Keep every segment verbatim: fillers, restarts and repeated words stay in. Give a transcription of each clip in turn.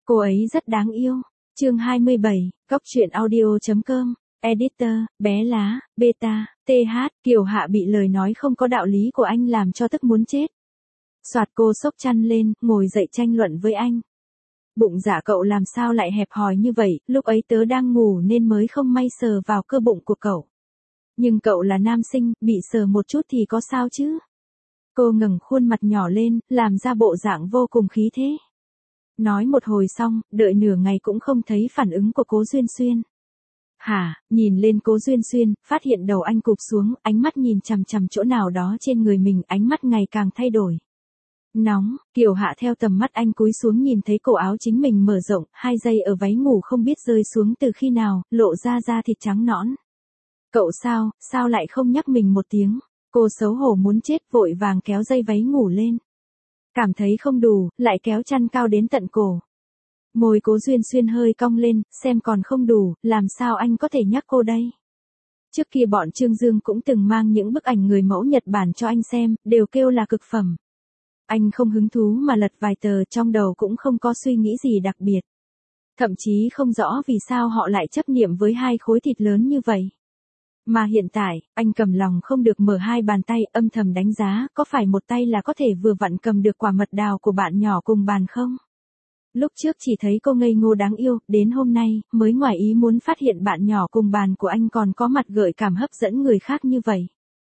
Cô ấy rất đáng yêu. Chương hai mươi bảy, Góc truyện audio.com, Editor, bé lá, beta, tê hát, Kiều Hạ bị lời nói không có đạo lý của anh làm cho tức muốn chết. Soạt cô xốc chăn lên, ngồi dậy tranh luận với anh. Bụng dạ cậu làm sao lại hẹp hòi như vậy, lúc ấy tớ đang ngủ nên mới không may sờ vào cơ bụng của cậu. Nhưng cậu là nam sinh, bị sờ một chút thì có sao chứ? Cô ngẩng khuôn mặt nhỏ lên, làm ra bộ dạng vô cùng khí thế. Nói một hồi xong, đợi nửa ngày cũng không thấy phản ứng của Cố Duyên Xuyên. Hả, nhìn lên Cố Duyên Xuyên, phát hiện đầu anh cụp xuống, ánh mắt nhìn chằm chằm chỗ nào đó trên người mình, ánh mắt ngày càng thay đổi. Nóng, Kiều Hạ theo tầm mắt anh cúi xuống nhìn thấy cổ áo chính mình mở rộng, hai dây ở váy ngủ không biết rơi xuống từ khi nào, lộ ra da thịt trắng nõn. Cậu sao, sao lại không nhắc mình một tiếng? Cô xấu hổ muốn chết, vội vàng kéo dây váy ngủ lên. Cảm thấy không đủ, lại kéo chăn cao đến tận cổ. Môi Cố Duyên Xuyên hơi cong lên, xem còn không đủ, làm sao anh có thể nhắc cô đây? Trước kia bọn Trương Dương cũng từng mang những bức ảnh người mẫu Nhật Bản cho anh xem, đều kêu là cực phẩm. Anh không hứng thú mà lật vài tờ, trong đầu cũng không có suy nghĩ gì đặc biệt. Thậm chí không rõ vì sao họ lại chấp niệm với hai khối thịt lớn như vậy. Mà hiện tại, anh cầm lòng không được mở hai bàn tay, âm thầm đánh giá, có phải một tay là có thể vừa vặn cầm được quả mật đào của bạn nhỏ cùng bàn không? Lúc trước chỉ thấy cô ngây ngô đáng yêu, đến hôm nay, mới ngoài ý muốn phát hiện bạn nhỏ cùng bàn của anh còn có mặt gợi cảm hấp dẫn người khác như vậy.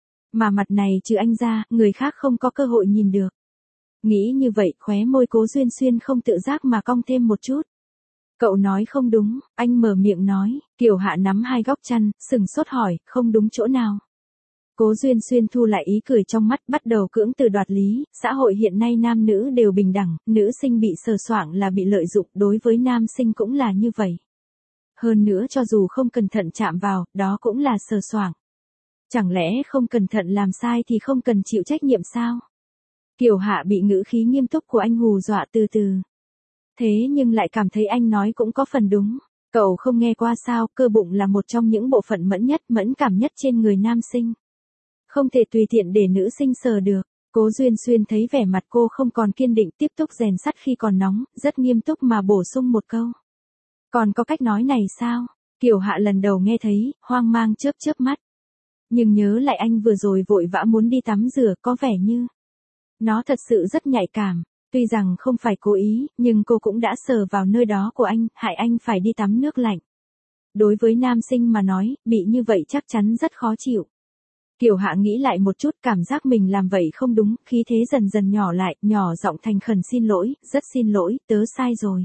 Mà mặt này trừ anh ra, người khác không có cơ hội nhìn được. Nghĩ như vậy, khóe môi Cố Duyên Xuyên không tự giác mà cong thêm một chút. Cậu nói không đúng, anh mở miệng nói. Kiều Hạ nắm hai góc chăn, sừng sốt hỏi, không đúng chỗ nào? Cố Duyên Xuyên thu lại ý cười trong mắt, bắt đầu cưỡng từ đoạt lý, xã hội hiện nay nam nữ đều bình đẳng, nữ sinh bị sờ soạng là bị lợi dụng, đối với nam sinh cũng là như vậy. Hơn nữa cho dù không cẩn thận chạm vào, đó cũng là sờ soạng. Chẳng lẽ không cẩn thận làm sai thì không cần chịu trách nhiệm sao? Kiều Hạ bị ngữ khí nghiêm túc của anh hù dọa từ từ. Thế nhưng lại cảm thấy anh nói cũng có phần đúng. Cậu không nghe qua sao, cơ bụng là một trong những bộ phận mẫn nhất, mẫn cảm nhất trên người nam sinh. Không thể tùy tiện để nữ sinh sờ được. Cố Duyên Xuyên thấy vẻ mặt cô không còn kiên định, tiếp tục rèn sắt khi còn nóng, rất nghiêm túc mà bổ sung một câu. Còn có cách nói này sao? Kiều Hạ lần đầu nghe thấy, hoang mang chớp chớp mắt. Nhưng nhớ lại anh vừa rồi vội vã muốn đi tắm rửa, có vẻ như nó thật sự rất nhạy cảm. Tuy rằng không phải cố ý, nhưng cô cũng đã sờ vào nơi đó của anh, hại anh phải đi tắm nước lạnh. Đối với nam sinh mà nói, bị như vậy chắc chắn rất khó chịu. Kiều Hạ nghĩ lại một chút, cảm giác mình làm vậy không đúng, khí thế dần dần nhỏ lại, nhỏ giọng thành khẩn xin lỗi, rất xin lỗi, tớ sai rồi.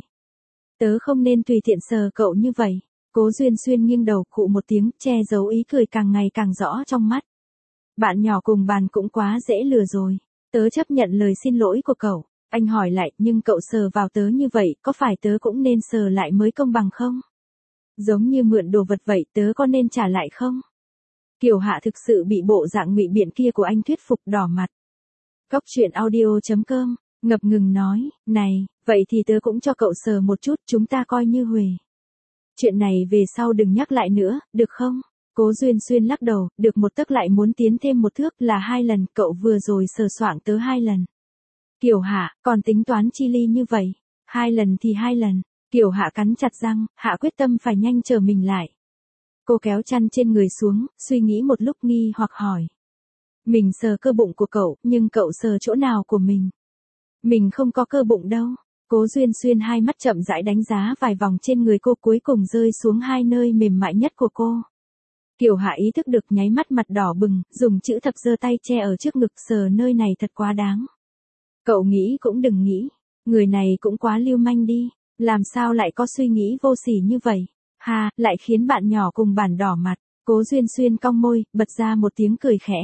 Tớ không nên tùy tiện sờ cậu như vậy. Cố Duyên Xuyên nghiêng đầu khụ một tiếng, che giấu ý cười càng ngày càng rõ trong mắt. Bạn nhỏ cùng bàn cũng quá dễ lừa rồi. Tớ chấp nhận lời xin lỗi của cậu. Anh hỏi lại, nhưng cậu sờ vào tớ như vậy, có phải tớ cũng nên sờ lại mới công bằng không? Giống như mượn đồ vật vậy, tớ có nên trả lại không? Kiều Hạ thực sự bị bộ dạng ngụy biện kia của anh thuyết phục, đỏ mặt. Góc truyện audio.com, ngập ngừng nói, này, vậy thì tớ cũng cho cậu sờ một chút, chúng ta coi như huề. Chuyện này về sau đừng nhắc lại nữa, được không? Cố Duyên Xuyên lắc đầu, được một tấc lại muốn tiến thêm một thước, là hai lần, cậu vừa rồi sờ soạng tớ hai lần. Kiều Hạ, còn tính toán chi ly như vậy? Hai lần thì hai lần. Kiều Hạ cắn chặt răng, Hạ quyết tâm phải nhanh trở mình lại. Cô kéo chăn trên người xuống, suy nghĩ một lúc nghi hoặc hỏi. Mình sờ cơ bụng của cậu, nhưng cậu sờ chỗ nào của mình? Mình không có cơ bụng đâu. Cố Duyên Xuyên hai mắt chậm rãi đánh giá vài vòng trên người cô, cuối cùng rơi xuống hai nơi mềm mại nhất của cô. Kiều Hạ ý thức được, nháy mắt mặt đỏ bừng, dùng chữ thập giơ tay che ở trước ngực, sờ nơi này thật quá đáng. Cậu nghĩ cũng đừng nghĩ, người này cũng quá lưu manh đi, làm sao lại có suy nghĩ vô sỉ như vậy? Ha, lại khiến bạn nhỏ cùng bàn đỏ mặt. Cố Duyên Xuyên cong môi, bật ra một tiếng cười khẽ.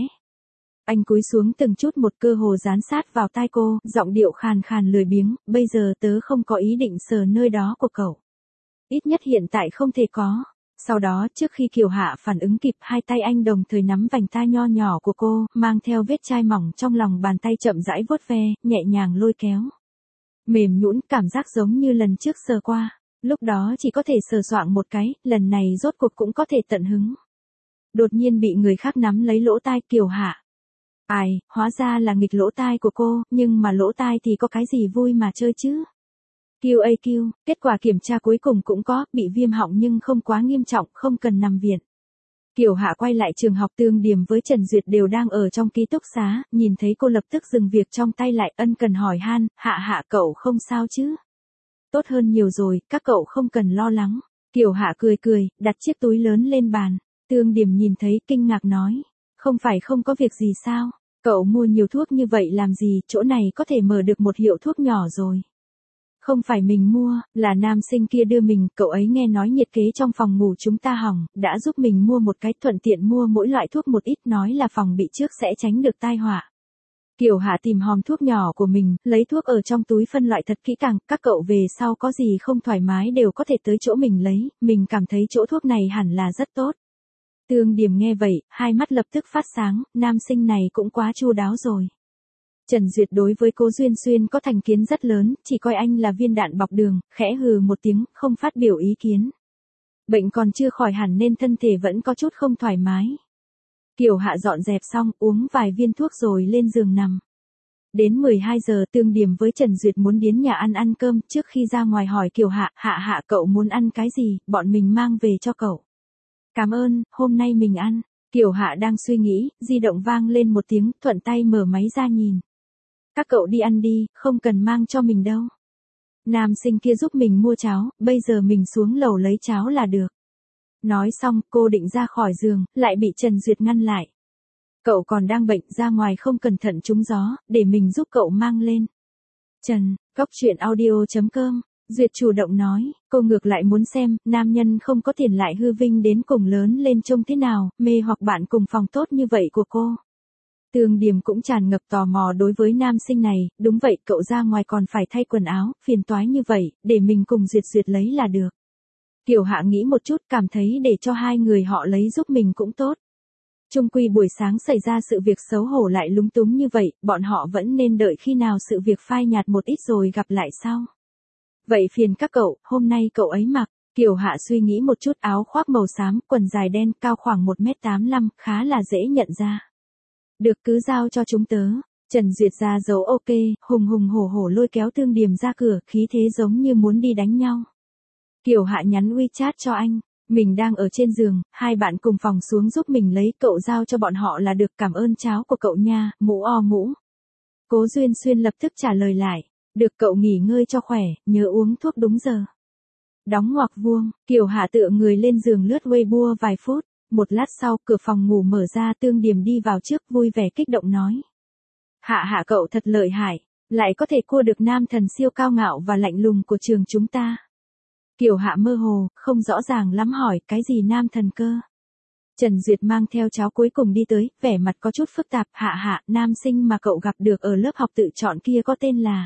Anh cúi xuống từng chút một, cơ hồ dán sát vào tai cô, giọng điệu khàn khàn lười biếng, bây giờ tớ không có ý định sờ nơi đó của cậu. Ít nhất hiện tại không thể có. Sau đó, trước khi Kiều Hạ phản ứng kịp, hai tay anh đồng thời nắm vành tai nho nhỏ của cô, mang theo vết chai mỏng trong lòng bàn tay, chậm rãi vuốt ve, nhẹ nhàng lôi kéo. Mềm nhũn, cảm giác giống như lần trước sờ qua. Lúc đó chỉ có thể sờ soạng một cái, lần này rốt cuộc cũng có thể tận hứng. Đột nhiên bị người khác nắm lấy lỗ tai. Kiều Hạ. Ai, hóa ra là nghịch lỗ tai của cô, nhưng mà lỗ tai thì có cái gì vui mà chơi chứ? quy a quy, kết quả kiểm tra cuối cùng cũng có, bị viêm họng nhưng không quá nghiêm trọng, không cần nằm viện. Kiều Hạ quay lại trường học, Tương Điềm với Trần Duyệt đều đang ở trong ký túc xá, nhìn thấy cô lập tức dừng việc trong tay lại, ân cần hỏi han, Hạ Hạ cậu không sao chứ? Tốt hơn nhiều rồi, các cậu không cần lo lắng. Kiều Hạ cười cười, đặt chiếc túi lớn lên bàn. Tương Điềm nhìn thấy kinh ngạc nói, không phải không có việc gì sao? Cậu mua nhiều thuốc như vậy làm gì, chỗ này có thể mở được một hiệu thuốc nhỏ rồi. Không phải mình mua, là nam sinh kia đưa mình, cậu ấy nghe nói nhiệt kế trong phòng ngủ chúng ta hỏng, đã giúp mình mua một cái, thuận tiện mua mỗi loại thuốc một ít, nói là phòng bị trước sẽ tránh được tai họa. Kiều Hạ tìm hòm thuốc nhỏ của mình, lấy thuốc ở trong túi phân loại thật kỹ càng, các cậu về sau có gì không thoải mái đều có thể tới chỗ mình lấy, mình cảm thấy chỗ thuốc này hẳn là rất tốt. Tương Điềm nghe vậy, hai mắt lập tức phát sáng, nam sinh này cũng quá chu đáo rồi. Trần Duyệt đối với Cố Duyên Xuyên có thành kiến rất lớn, chỉ coi anh là viên đạn bọc đường, khẽ hừ một tiếng, không phát biểu ý kiến. Bệnh còn chưa khỏi hẳn nên thân thể vẫn có chút không thoải mái. Kiều Hạ dọn dẹp xong, uống vài viên thuốc rồi lên giường nằm. Đến mười hai giờ, Tương Điềm với Trần Duyệt muốn đến nhà ăn ăn cơm, trước khi ra ngoài hỏi Kiều Hạ, Hạ Hạ cậu muốn ăn cái gì, bọn mình mang về cho cậu. Cảm ơn, hôm nay mình ăn. Kiều Hạ đang suy nghĩ, di động vang lên một tiếng, thuận tay mở máy ra nhìn. Các cậu đi ăn đi, không cần mang cho mình đâu. Nam sinh kia giúp mình mua cháo, bây giờ mình xuống lầu lấy cháo là được. Nói xong, cô định ra khỏi giường, lại bị Trần Duyệt ngăn lại. Cậu còn đang bệnh, ra ngoài không cẩn thận trúng gió, để mình giúp cậu mang lên. Trần, góc chuyện audio chấm com, Duyệt chủ động nói, cô ngược lại muốn xem, nam nhân không có tiền lại hư vinh đến cùng lớn lên trông thế nào, mê hoặc bạn cùng phòng tốt như vậy của cô. Tương Điềm cũng tràn ngập tò mò đối với nam sinh này, đúng vậy, cậu ra ngoài còn phải thay quần áo, phiền toái như vậy, để mình cùng Duyệt Duyệt lấy là được. Kiều Hạ nghĩ một chút, cảm thấy để cho hai người họ lấy giúp mình cũng tốt. Chung quy buổi sáng xảy ra sự việc xấu hổ lại lúng túng như vậy, bọn họ vẫn nên đợi khi nào sự việc phai nhạt một ít rồi gặp lại sau. Vậy phiền các cậu, hôm nay cậu ấy mặc. Kiều Hạ suy nghĩ một chút, áo khoác màu xám, quần dài đen, cao khoảng một mét tám mươi lăm, khá là dễ nhận ra. Được, cứ giao cho chúng tớ. Trần Duyệt ra dấu ok, hùng hùng hổ hổ lôi kéo Tương Điềm ra cửa, khí thế giống như muốn đi đánh nhau. Kiều Hạ nhắn WeChat cho anh, mình đang ở trên giường, hai bạn cùng phòng xuống giúp mình lấy, cậu giao cho bọn họ là được, cảm ơn cháo của cậu nha, mũ o mũ. Cố Duyên Xuyên lập tức trả lời lại, được, cậu nghỉ ngơi cho khỏe, nhớ uống thuốc đúng giờ. Đóng ngoặc vuông, Kiều Hạ tựa người lên giường lướt Weibo vài phút, một lát sau cửa phòng ngủ mở ra, Tương Điềm đi vào trước, vui vẻ kích động nói. Hạ Hạ cậu thật lợi hại, lại có thể cua được nam thần siêu cao ngạo và lạnh lùng của trường chúng ta. Kiều Hạ mơ hồ, không rõ ràng lắm hỏi, cái gì nam thần cơ? Trần Duyệt mang theo cháo cuối cùng đi tới, vẻ mặt có chút phức tạp, Hạ Hạ, nam sinh mà cậu gặp được ở lớp học tự chọn kia có tên là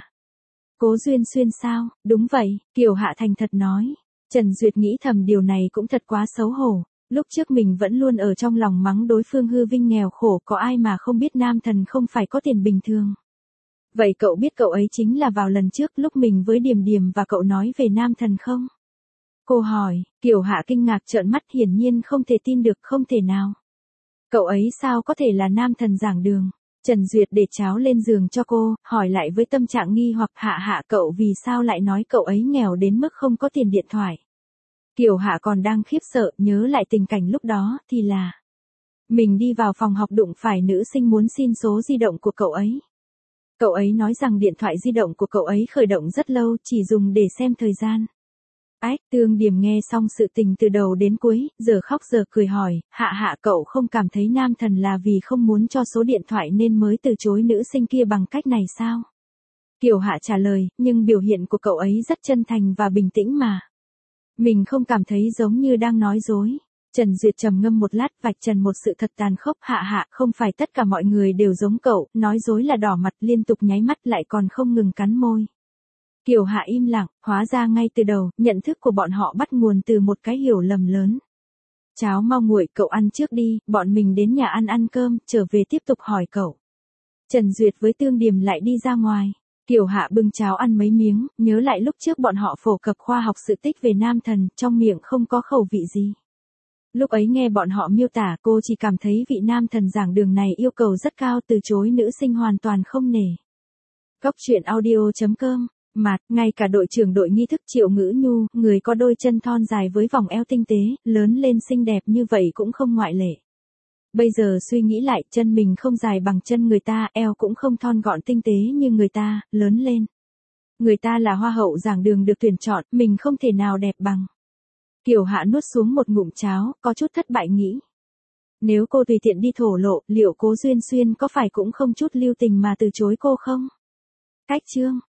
Cố Duyên Xuyên sao? Đúng vậy, Kiều Hạ thành thật nói. Trần Duyệt nghĩ thầm điều này cũng thật quá xấu hổ. Lúc trước mình vẫn luôn ở trong lòng mắng đối phương hư vinh nghèo khổ, có ai mà không biết nam thần không phải có tiền bình thường. Vậy cậu biết cậu ấy chính là vào lần trước lúc mình với Điềm Điềm và cậu nói về nam thần không? Cô hỏi, Kiều Hạ kinh ngạc trợn mắt, hiển nhiên không thể tin được, không thể nào. Cậu ấy sao có thể là nam thần giảng đường? Trần Duyệt để cháo lên giường cho cô, hỏi lại với tâm trạng nghi hoặc, Hạ Hạ cậu vì sao lại nói cậu ấy nghèo đến mức không có tiền điện thoại? Kiều Hạ còn đang khiếp sợ, nhớ lại tình cảnh lúc đó, thì là mình đi vào phòng học đụng phải nữ sinh muốn xin số di động của cậu ấy. Cậu ấy nói rằng điện thoại di động của cậu ấy khởi động rất lâu, chỉ dùng để xem thời gian. Ách, Tương Điềm nghe xong sự tình từ đầu đến cuối, giờ khóc giờ cười hỏi, Hạ Hạ cậu không cảm thấy nam thần là vì không muốn cho số điện thoại nên mới từ chối nữ sinh kia bằng cách này sao? Kiều Hạ trả lời, nhưng biểu hiện của cậu ấy rất chân thành và bình tĩnh mà. Mình không cảm thấy giống như đang nói dối. Trần Duyệt trầm ngâm một lát, vạch trần một sự thật tàn khốc, Hạ Hạ, không phải tất cả mọi người đều giống cậu, nói dối là đỏ mặt, liên tục nháy mắt lại còn không ngừng cắn môi. Kiều Hạ im lặng, hóa ra ngay từ đầu, nhận thức của bọn họ bắt nguồn từ một cái hiểu lầm lớn. Cháo mau nguội, cậu ăn trước đi, bọn mình đến nhà ăn ăn cơm, trở về tiếp tục hỏi cậu. Trần Duyệt với Tương Điềm lại đi ra ngoài. Kiều Hạ bưng cháo ăn mấy miếng, nhớ lại lúc trước bọn họ phổ cập khoa học sự tích về nam thần, trong miệng không có khẩu vị gì. Lúc ấy nghe bọn họ miêu tả, cô chỉ cảm thấy vị nam thần giảng đường này yêu cầu rất cao, từ chối nữ sinh hoàn toàn không nể. Góc chuyện audio chấm com Mạt, ngay cả đội trưởng đội nghi thức Triệu Ngữ Nhu, người có đôi chân thon dài với vòng eo tinh tế, lớn lên xinh đẹp như vậy cũng không ngoại lệ. Bây giờ suy nghĩ lại, chân mình không dài bằng chân người ta, eo cũng không thon gọn tinh tế như người ta, lớn lên. Người ta là hoa hậu giảng đường được tuyển chọn, mình không thể nào đẹp bằng. Kiều Hạ nuốt xuống một ngụm cháo, có chút thất bại nghĩ. Nếu cô tùy tiện đi thổ lộ, liệu Cố Duyên Xuyên có phải cũng không chút lưu tình mà từ chối cô không? Cách chương